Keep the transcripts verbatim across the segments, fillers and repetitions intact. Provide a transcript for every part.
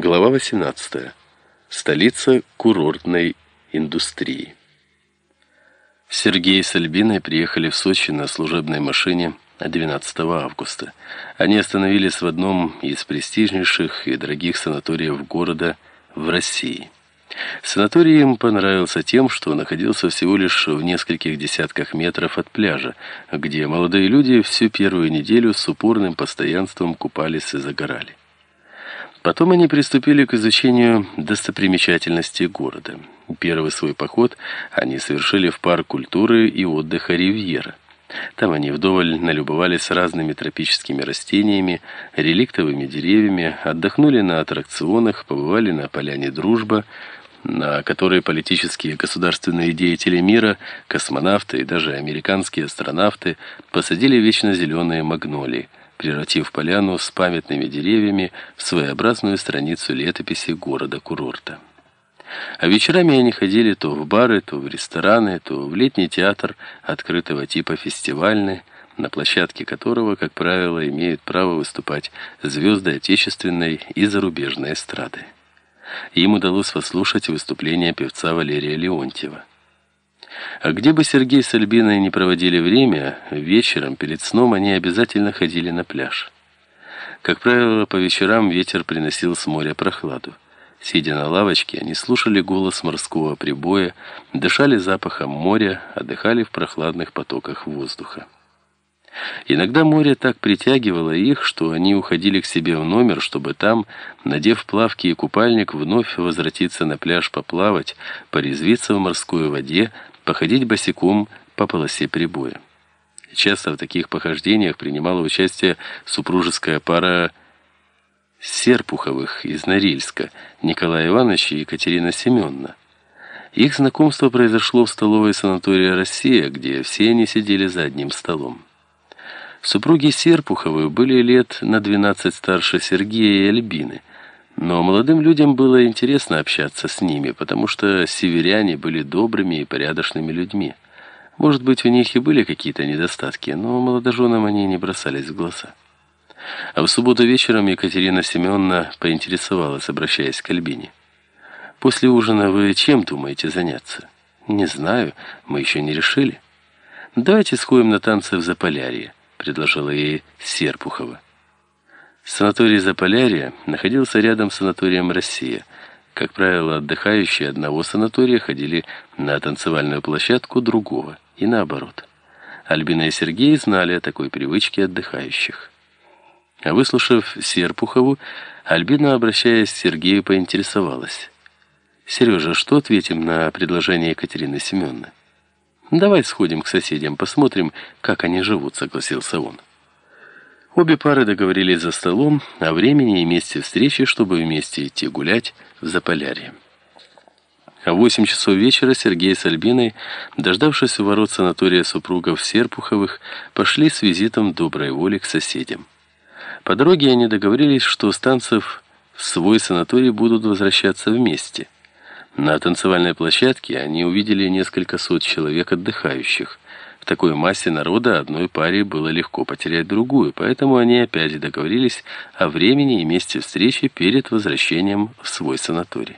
Глава восемнадцатая. Столица курортной индустрии. Сергей с Альбиной приехали в Сочи на служебной машине двенадцатого августа. Они остановились в одном из престижнейших и дорогих санаториев города в России. Санаторий им понравился тем, что находился всего лишь в нескольких десятках метров от пляжа, где молодые люди всю первую неделю с упорным постоянством купались и загорали. Потом они приступили к изучению достопримечательностей города. Первый свой поход они совершили в парк культуры и отдыха «Ривьера». Там они вдоволь налюбовались разными тропическими растениями, реликтовыми деревьями, отдохнули на аттракционах, побывали на поляне «Дружба», на которой политические и государственные деятели мира, космонавты и даже американские астронавты посадили вечно зеленые магнолии, превратив поляну с памятными деревьями в своеобразную страницу летописи города-курорта. А вечерами они ходили то в бары, то в рестораны, то в летний театр открытого типа фестивальный, на площадке которого, как правило, имеют право выступать звезды отечественной и зарубежной эстрады. Им удалось послушать выступление певца Валерия Леонтьева. А где бы Сергей с Альбиной не проводили время, вечером перед сном они обязательно ходили на пляж. Как правило, по вечерам ветер приносил с моря прохладу. Сидя на лавочке, они слушали голос морского прибоя, дышали запахом моря, отдыхали в прохладных потоках воздуха. Иногда море так притягивало их, что они уходили к себе в номер, чтобы там, надев плавки и купальник, вновь возвратиться на пляж поплавать, порезвиться в морской воде, походить босиком по полосе прибоя. Часто в таких похождениях принимала участие супружеская пара Серпуховых из Норильска, Николай Иванович и Екатерина Семеновна. Их знакомство произошло в столовой санатория «Россия», где все они сидели за одним столом. Супруги Серпуховы были лет на двенадцать старше Сергея и Альбины, но молодым людям было интересно общаться с ними, потому что северяне были добрыми и порядочными людьми. Может быть, у них и были какие-то недостатки, но молодоженам они не бросались в глаза. А в субботу вечером Екатерина Семеновна поинтересовалась, обращаясь к Альбине: «После ужина вы чем думаете заняться?» «Не знаю, мы еще не решили». «Давайте сходим на танцы в Заполярье», — предложила ей Серпухова. Санаторий Заполярье находился рядом с санаторием «Россия». Как правило, отдыхающие одного санатория ходили на танцевальную площадку другого, и наоборот. Альбина и Сергей знали о такой привычке отдыхающих. А выслушав Серпухову, Альбина, обращаясь к Сергею, поинтересовалась: «Сережа, что ответим на предложение Екатерины Семеновны?» «Давай сходим к соседям, посмотрим, как они живут», — согласился он. Обе пары договорились за столом о времени и месте встречи, чтобы вместе идти гулять в Заполярье. А в восемь часов вечера Сергей с Альбиной, дождавшись у ворот санатория супругов Серпуховых, пошли с визитом доброй воли к соседям. По дороге они договорились, что с танцев в свой санаторий будут возвращаться вместе. На танцевальной площадке они увидели несколько сот человек отдыхающих. В такой массе народа одной паре было легко потерять другую, поэтому они опять договорились о времени и месте встречи перед возвращением в свой санаторий.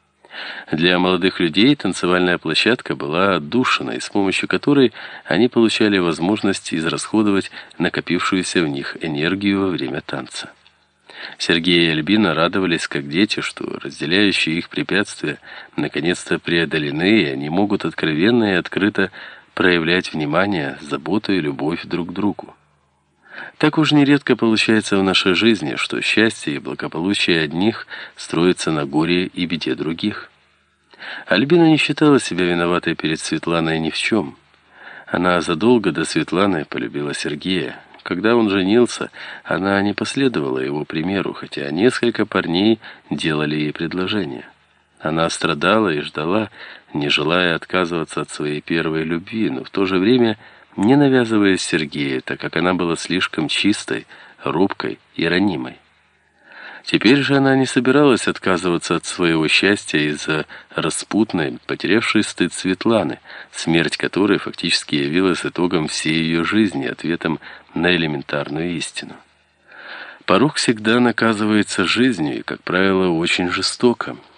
Для молодых людей танцевальная площадка была отдушиной, с помощью которой они получали возможность израсходовать накопившуюся в них энергию во время танца. Сергей и Альбина радовались, как дети, что разделяющие их препятствия наконец-то преодолены, и они могут откровенно и открыто проявлять внимание, заботу и любовь друг к другу. Так уж нередко получается в нашей жизни, что счастье и благополучие одних строится на горе и беде других. Альбина не считала себя виноватой перед Светланой ни в чем. Она задолго до Светланы полюбила Сергея. Когда он женился, она не последовала его примеру, хотя несколько парней делали ей предложение. Она страдала и ждала, не желая отказываться от своей первой любви, но в то же время не навязываясь Сергею, так как она была слишком чистой, робкой и ранимой. Теперь же она не собиралась отказываться от своего счастья из-за распутной, потерявшей стыд Светланы, смерть которой фактически явилась итогом всей ее жизни, ответом на элементарную истину. Порок всегда наказывается жизнью и, как правило, очень жестоко.